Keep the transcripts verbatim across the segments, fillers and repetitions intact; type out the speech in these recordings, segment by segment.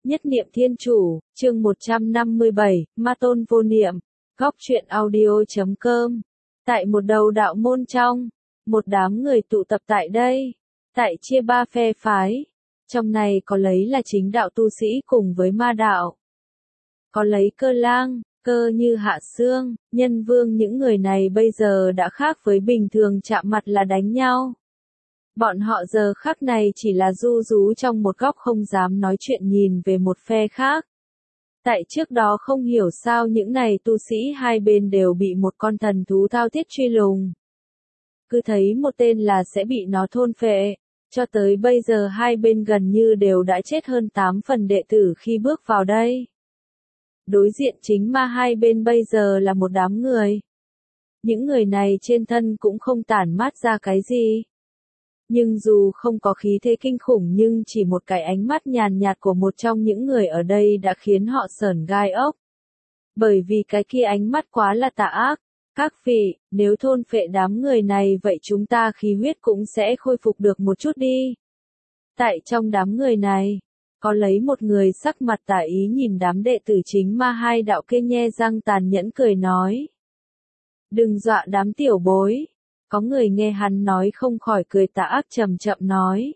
Nhất niệm thiên chủ, chương một trăm năm mươi bảy, Ma Tôn vô niệm, góc truyện audio chấm com. Tại một đầu đạo môn trong, một đám người tụ tập tại đây, tại chia ba phe phái. Trong này có lấy là chính đạo tu sĩ cùng với ma đạo. Có lấy Cơ Lang, Cơ Như Hạ Xương, Nhân Vương, những người này bây giờ đã khác với bình thường chạm mặt là đánh nhau. Bọn họ giờ khắc này chỉ là ru rú trong một góc không dám nói chuyện nhìn về một phe khác. Tại trước đó không hiểu sao những này tu sĩ hai bên đều bị một con thần thú thao thiết truy lùng. Cứ thấy một tên là sẽ bị nó thôn phệ, cho tới bây giờ hai bên gần như đều đã chết hơn tám phần đệ tử khi bước vào đây. Đối diện chính ma hai bên bây giờ là một đám người. Những người này trên thân cũng không tản mát ra cái gì. Nhưng dù không có khí thế kinh khủng nhưng chỉ một cái ánh mắt nhàn nhạt của một trong những người ở đây đã khiến họ sởn gai ốc. Bởi vì cái kia ánh mắt quá là tà ác. Các vị, nếu thôn phệ đám người này vậy chúng ta khí huyết cũng sẽ khôi phục được một chút đi. Tại trong đám người này, có lấy một người sắc mặt tà ý nhìn đám đệ tử chính ma hai đạo kia nhe răng tàn nhẫn cười nói. Đừng dọa đám tiểu bối. Có người nghe hắn nói không khỏi cười tà ác chậm chậm nói.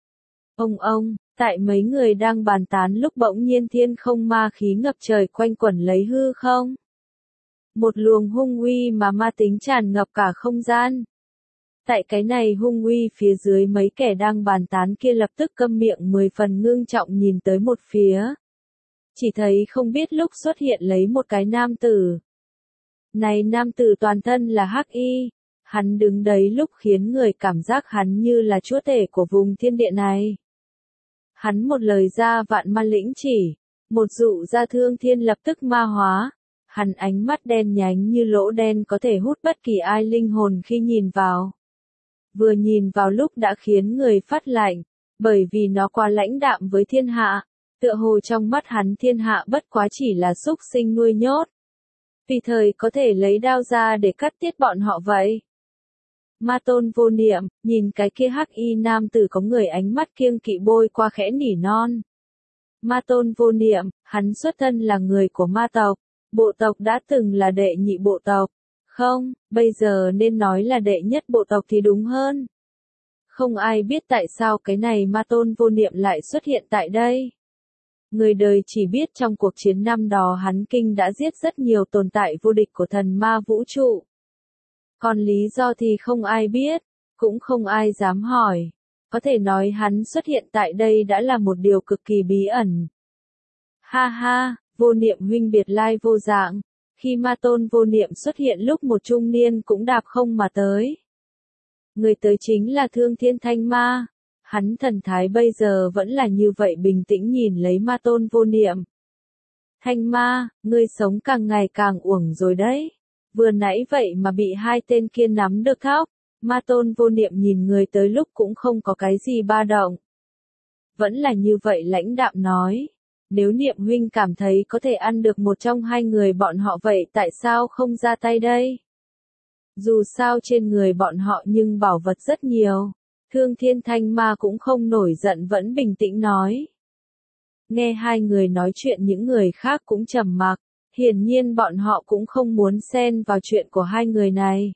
Ông ông, tại mấy người đang bàn tán lúc bỗng nhiên thiên không ma khí ngập trời quanh quẩn lấy hư không. Một luồng hung uy mà ma tính tràn ngập cả không gian. Tại cái này hung uy phía dưới mấy kẻ đang bàn tán kia lập tức câm miệng mười phần ngưng trọng nhìn tới một phía. Chỉ thấy không biết lúc xuất hiện lấy một cái nam tử. Này nam tử toàn thân là hắc y. Hắn đứng đấy lúc khiến người cảm giác hắn như là chúa tể của vùng thiên địa này. Hắn một lời ra vạn ma lĩnh chỉ, một dụ ra thương thiên lập tức ma hóa. Hắn ánh mắt đen nhánh như lỗ đen có thể hút bất kỳ ai linh hồn khi nhìn vào. Vừa nhìn vào lúc đã khiến người phát lạnh, bởi vì nó quá lãnh đạm với thiên hạ, tựa hồ trong mắt hắn thiên hạ bất quá chỉ là súc sinh nuôi nhốt. Vì thời có thể lấy đao ra để cắt tiết bọn họ vậy. Ma Tôn vô niệm, nhìn cái kia hắc y nam tử có người ánh mắt kiêng kỵ bôi qua khẽ nỉ non. Ma Tôn vô niệm, hắn xuất thân là người của ma tộc, bộ tộc đã từng là đệ nhị bộ tộc. Không, bây giờ nên nói là đệ nhất bộ tộc thì đúng hơn. Không ai biết tại sao cái này Ma Tôn vô niệm lại xuất hiện tại đây. Người đời chỉ biết trong cuộc chiến năm đó hắn kinh đã giết rất nhiều tồn tại vô địch của thần ma vũ trụ. Còn lý do thì không ai biết, cũng không ai dám hỏi. Có thể nói hắn xuất hiện tại đây đã là một điều cực kỳ bí ẩn. Ha ha, vô niệm huynh biệt lai vô dạng. Khi Ma Tôn vô niệm xuất hiện lúc một trung niên cũng đạp không mà tới. Người tới chính là Thương Thiên Thanh Ma. Hắn thần thái bây giờ vẫn là như vậy bình tĩnh nhìn lấy Ma Tôn vô niệm. Thanh Ma, ngươi sống càng ngày càng uổng rồi đấy. Vừa nãy vậy mà bị hai tên kia nắm được thóc. Ma Tôn vô niệm nhìn người tới lúc cũng không có cái gì ba động. Vẫn là như vậy lãnh đạm nói. Nếu niệm huynh cảm thấy có thể ăn được một trong hai người bọn họ vậy tại sao không ra tay đây? Dù sao trên người bọn họ nhưng bảo vật rất nhiều. Thương Thiên Thanh Ma cũng không nổi giận vẫn bình tĩnh nói. Nghe hai người nói chuyện những người khác cũng trầm mặc. Hiển nhiên bọn họ cũng không muốn xen vào chuyện của hai người này.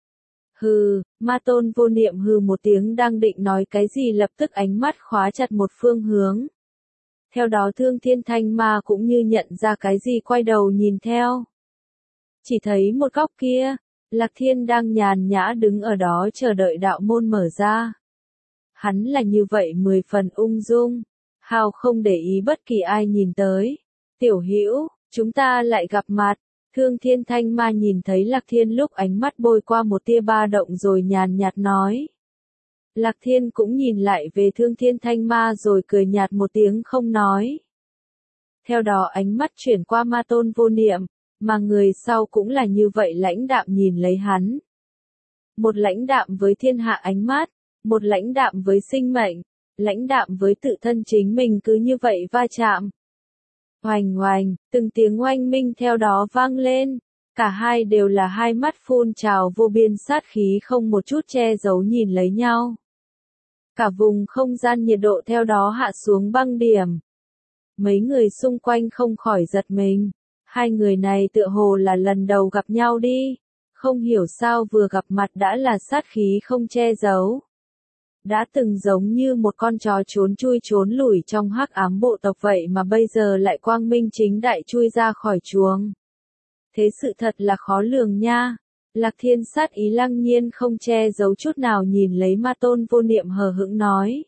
Hừ, Ma Tôn vô niệm hừ một tiếng đang định nói cái gì lập tức ánh mắt khóa chặt một phương hướng. Theo đó Thương Thiên Thanh Ma cũng như nhận ra cái gì quay đầu nhìn theo. Chỉ thấy một góc kia, Lạc Thiên đang nhàn nhã đứng ở đó chờ đợi đạo môn mở ra. Hắn là như vậy mười phần ung dung, hào không để ý bất kỳ ai nhìn tới. Tiểu Hữu, chúng ta lại gặp mặt. Thương Thiên Thanh Ma nhìn thấy Lạc Thiên lúc ánh mắt bôi qua một tia ba động rồi nhàn nhạt nói. Lạc Thiên cũng nhìn lại về Thương Thiên Thanh Ma rồi cười nhạt một tiếng không nói. Theo đó ánh mắt chuyển qua Ma Tôn vô niệm, mà người sau cũng là như vậy lãnh đạm nhìn lấy hắn. Một lãnh đạm với thiên hạ ánh mắt, một lãnh đạm với sinh mệnh, lãnh đạm với tự thân chính mình cứ như vậy va chạm. Oành oành, từng tiếng oanh minh theo đó vang lên, cả hai đều là hai mắt phun trào vô biên sát khí không một chút che giấu nhìn lấy nhau. Cả vùng không gian nhiệt độ theo đó hạ xuống băng điểm. Mấy người xung quanh không khỏi giật mình. Hai người này tựa hồ là lần đầu gặp nhau đi. Không hiểu sao vừa gặp mặt đã là sát khí không che giấu. Đã từng giống như một con chó trốn chui trốn lủi trong hắc ám bộ tộc vậy mà bây giờ lại quang minh chính đại chui ra khỏi chuồng. Thế sự thật là khó lường nha. Lạc Thiên sát ý lăng nhiên không che giấu chút nào nhìn lấy Ma Tôn Vô Niệm hờ hững nói.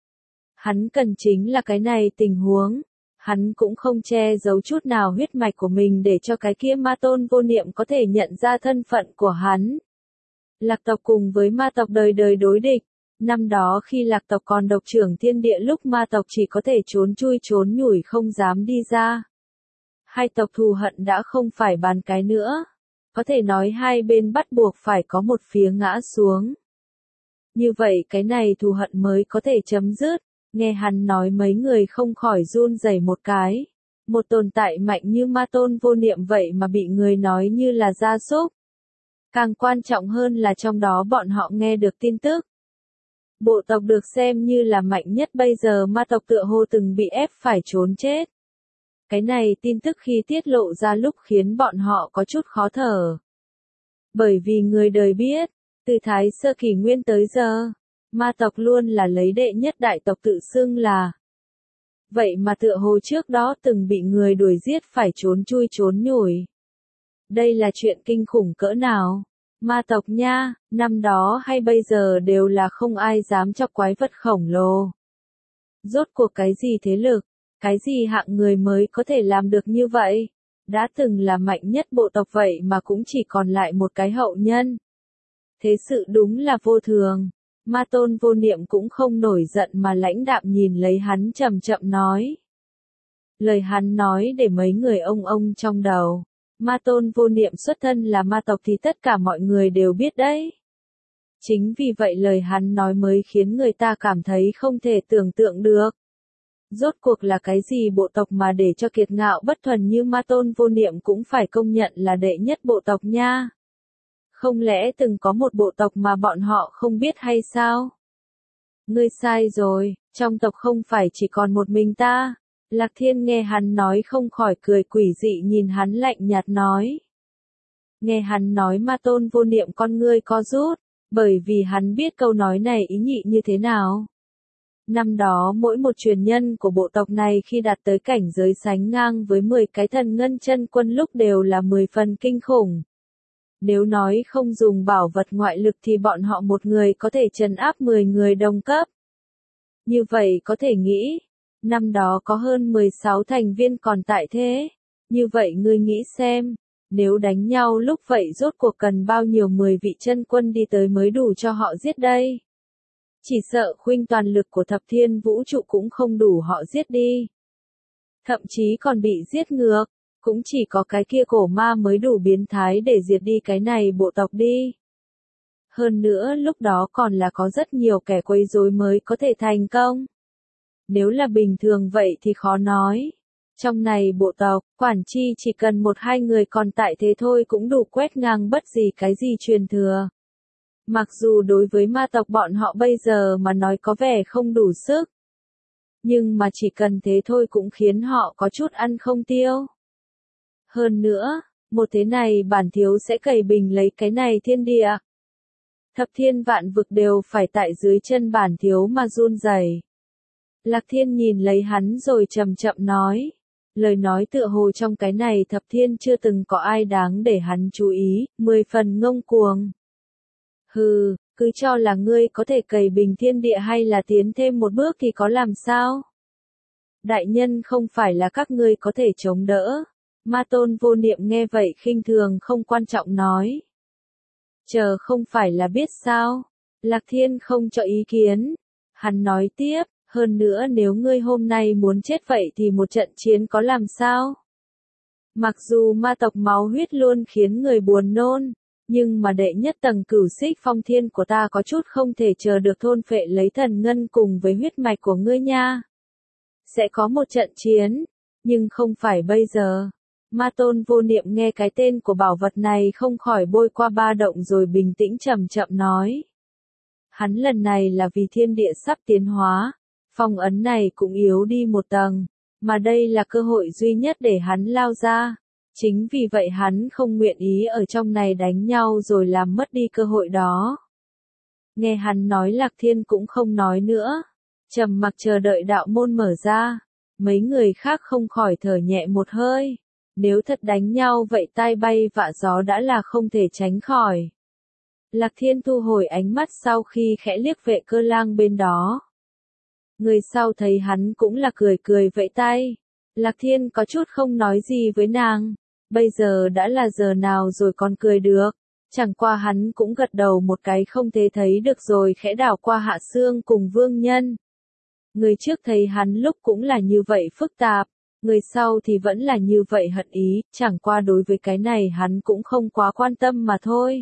Hắn cần chính là cái này tình huống. Hắn cũng không che giấu chút nào huyết mạch của mình để cho cái kia Ma Tôn Vô Niệm có thể nhận ra thân phận của hắn. Lạc tộc cùng với ma tộc đời đời đối địch. Năm đó khi lạc tộc còn độc trưởng thiên địa lúc ma tộc chỉ có thể trốn chui trốn nhủi không dám đi ra. Hai tộc thù hận đã không phải bàn cái nữa. Có thể nói hai bên bắt buộc phải có một phía ngã xuống. Như vậy cái này thù hận mới có thể chấm dứt. Nghe hắn nói mấy người không khỏi run rẩy một cái. Một tồn tại mạnh như Ma Tôn Vô Niệm vậy mà bị người nói như là gia súc. Càng quan trọng hơn là trong đó bọn họ nghe được tin tức. Bộ tộc được xem như là mạnh nhất bây giờ ma tộc tựa hồ từng bị ép phải trốn chết. Cái này tin tức khi tiết lộ ra lúc khiến bọn họ có chút khó thở. Bởi vì người đời biết, từ Thái Sơ Kỷ Nguyên tới giờ, ma tộc luôn là lấy đệ nhất đại tộc tự xưng là. Vậy mà tựa hồ trước đó từng bị người đuổi giết phải trốn chui trốn nhủi. Đây là chuyện kinh khủng cỡ nào? Ma tộc nha, năm đó hay bây giờ đều là không ai dám chọc quái vật khổng lồ. Rốt cuộc cái gì thế lực, cái gì hạng người mới có thể làm được như vậy? Đã từng là mạnh nhất bộ tộc vậy mà cũng chỉ còn lại một cái hậu nhân. Thế sự đúng là vô thường. Ma Tôn Vô Niệm cũng không nổi giận mà lãnh đạm nhìn lấy hắn chậm chậm nói. Lời hắn nói để mấy người ông ông trong đầu. Ma Tôn Vô Niệm xuất thân là ma tộc thì tất cả mọi người đều biết đấy. Chính vì vậy lời hắn nói mới khiến người ta cảm thấy không thể tưởng tượng được. Rốt cuộc là cái gì bộ tộc mà để cho kiệt ngạo bất thuần như Ma Tôn Vô Niệm cũng phải công nhận là đệ nhất bộ tộc nha. Không lẽ từng có một bộ tộc mà bọn họ không biết hay sao? Ngươi sai rồi, trong tộc không phải chỉ còn một mình ta. Lạc Thiên nghe hắn nói không khỏi cười quỷ dị nhìn hắn lạnh nhạt nói. Nghe hắn nói Ma Tôn Vô Niệm con ngươi co rút, bởi vì hắn biết câu nói này ý nhị như thế nào. Năm đó mỗi một truyền nhân của bộ tộc này khi đạt tới cảnh giới sánh ngang với mười cái thần ngân chân quân lúc đều là mười phần kinh khủng. Nếu nói không dùng bảo vật ngoại lực thì bọn họ một người có thể trấn áp mười người đồng cấp. Như vậy có thể nghĩ, năm đó có hơn mười sáu thành viên còn tại thế. Như vậy ngươi nghĩ xem, nếu đánh nhau lúc vậy rốt cuộc cần bao nhiêu mười vị chân quân đi tới mới đủ cho họ giết đây. Chỉ sợ khuynh toàn lực của thập thiên vũ trụ cũng không đủ họ giết đi. Thậm chí còn bị giết ngược, cũng chỉ có cái kia cổ ma mới đủ biến thái để diệt đi cái này bộ tộc đi. Hơn nữa lúc đó còn là có rất nhiều kẻ quấy rối mới có thể thành công. Nếu là bình thường vậy thì khó nói. Trong này bộ tộc, quản chi chỉ cần một hai người còn tại thế thôi cũng đủ quét ngang bất gì cái gì truyền thừa. Mặc dù đối với ma tộc bọn họ bây giờ mà nói có vẻ không đủ sức. Nhưng mà chỉ cần thế thôi cũng khiến họ có chút ăn không tiêu. Hơn nữa, một thế này bản thiếu sẽ cày bình lấy cái này thiên địa. Thập thiên vạn vực đều phải tại dưới chân bản thiếu mà run rẩy. Lạc Thiên nhìn lấy hắn rồi chậm chậm nói. Lời nói tựa hồ trong cái này thập thiên chưa từng có ai đáng để hắn chú ý, mười phần ngông cuồng. Hừ, cứ cho là ngươi có thể cày bình thiên địa hay là tiến thêm một bước thì có làm sao? Đại nhân không phải là các ngươi có thể chống đỡ. Ma Tôn Vô Niệm nghe vậy khinh thường không quan trọng nói. Chờ không phải là biết sao? Lạc Thiên không cho ý kiến. Hắn nói tiếp, hơn nữa nếu ngươi hôm nay muốn chết vậy thì một trận chiến có làm sao? Mặc dù ma tộc máu huyết luôn khiến người buồn nôn, nhưng mà đệ nhất tầng cửu xích phong thiên của ta có chút không thể chờ được thôn phệ lấy thần ngân cùng với huyết mạch của ngươi nha. Sẽ có một trận chiến, nhưng không phải bây giờ. Ma Tôn Vô Niệm nghe cái tên của bảo vật này không khỏi bôi qua ba động rồi bình tĩnh chậm chậm nói. Hắn lần này là vì thiên địa sắp tiến hóa, phong ấn này cũng yếu đi một tầng, mà đây là cơ hội duy nhất để hắn lao ra. Chính vì vậy hắn không nguyện ý ở trong này đánh nhau rồi làm mất đi cơ hội đó. Nghe hắn nói Lạc Thiên cũng không nói nữa. Trầm mặc chờ đợi đạo môn mở ra. Mấy người khác không khỏi thở nhẹ một hơi. Nếu thật đánh nhau vậy tai bay vạ gió đã là không thể tránh khỏi. Lạc Thiên thu hồi ánh mắt sau khi khẽ liếc Vệ Cơ Lang bên đó. Người sau thấy hắn cũng là cười cười vẫy tay. Lạc Thiên có chút không nói gì với nàng. Bây giờ đã là giờ nào rồi còn cười được. Chẳng qua hắn cũng gật đầu một cái không thể thấy được rồi khẽ đảo qua Hạ Sương cùng Vương Nhân. Người trước thấy hắn lúc cũng là như vậy phức tạp. Người sau thì vẫn là như vậy hận ý. Chẳng qua đối với cái này hắn cũng không quá quan tâm mà thôi.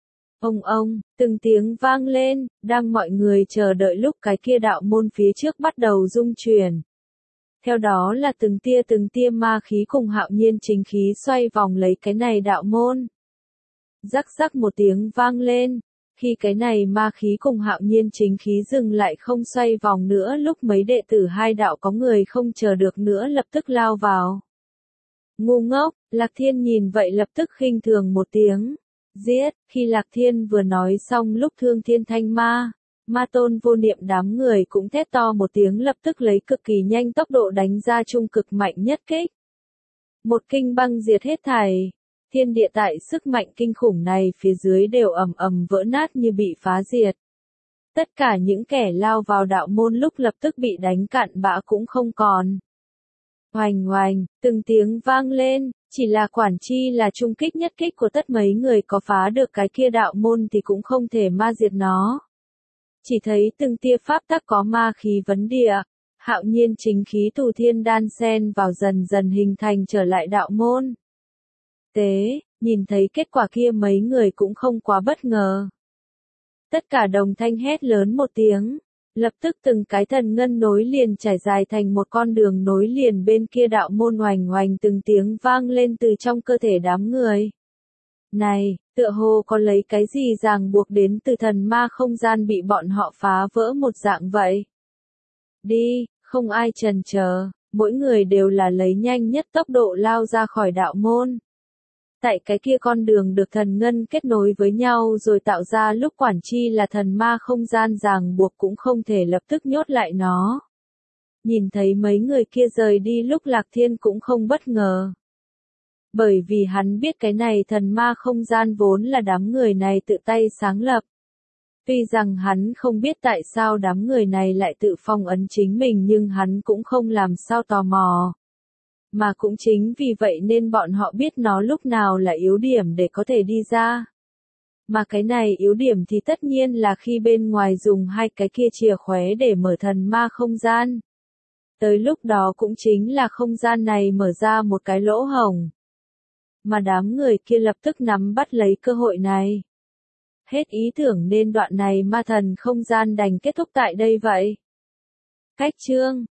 Ông ông, từng tiếng vang lên, đang mọi người chờ đợi lúc cái kia đạo môn phía trước bắt đầu rung chuyển. Theo đó là từng tia từng tia ma khí cùng hạo nhiên chính khí xoay vòng lấy cái này đạo môn. Rắc rắc một tiếng vang lên, khi cái này ma khí cùng hạo nhiên chính khí dừng lại không xoay vòng nữa lúc mấy đệ tử hai đạo có người không chờ được nữa lập tức lao vào. Ngu ngốc, Lạc Thiên nhìn vậy lập tức khinh thường một tiếng. Giết, khi Lạc Thiên vừa nói xong lúc Thương Thiên Thanh Ma, Ma Tôn Vô Niệm đám người cũng thét to một tiếng lập tức lấy cực kỳ nhanh tốc độ đánh ra trung cực mạnh nhất kích. Một kinh băng diệt hết thảy, thiên địa tại sức mạnh kinh khủng này phía dưới đều ầm ầm vỡ nát như bị phá diệt. Tất cả những kẻ lao vào đạo môn lúc lập tức bị đánh cạn bã cũng không còn. Oành oành, từng tiếng vang lên, chỉ là quản chi là trung kích nhất kích của tất mấy người có phá được cái kia đạo môn thì cũng không thể ma diệt nó. Chỉ thấy từng tia pháp tắc có ma khí vấn địa, hạo nhiên chính khí tù thiên đan xen vào dần dần hình thành trở lại đạo môn. Tế, nhìn thấy kết quả kia mấy người cũng không quá bất ngờ. Tất cả đồng thanh hét lớn một tiếng. Lập tức từng cái thần ngân nối liền trải dài thành một con đường nối liền bên kia đạo môn oành oành từng tiếng vang lên từ trong cơ thể đám người. Này, tựa hồ có lấy cái gì ràng buộc đến từ thần ma không gian bị bọn họ phá vỡ một dạng vậy. Đi, không ai chần chờ, mỗi người đều là lấy nhanh nhất tốc độ lao ra khỏi đạo môn. Tại cái kia con đường được thần ngân kết nối với nhau rồi tạo ra lúc quản chi là thần ma không gian ràng buộc cũng không thể lập tức nhốt lại nó. Nhìn thấy mấy người kia rời đi lúc Lạc Thiên cũng không bất ngờ. Bởi vì hắn biết cái này thần ma không gian vốn là đám người này tự tay sáng lập. Tuy rằng hắn không biết tại sao đám người này lại tự phong ấn chính mình nhưng hắn cũng không làm sao tò mò. Mà cũng chính vì vậy nên bọn họ biết nó lúc nào là yếu điểm để có thể đi ra. Mà cái này yếu điểm thì tất nhiên là khi bên ngoài dùng hai cái kia chìa khóe để mở thần ma không gian. Tới lúc đó cũng chính là không gian này mở ra một cái lỗ hổng. Mà đám người kia lập tức nắm bắt lấy cơ hội này. Hết ý tưởng nên đoạn này ma thần không gian đành kết thúc tại đây vậy. Cách chương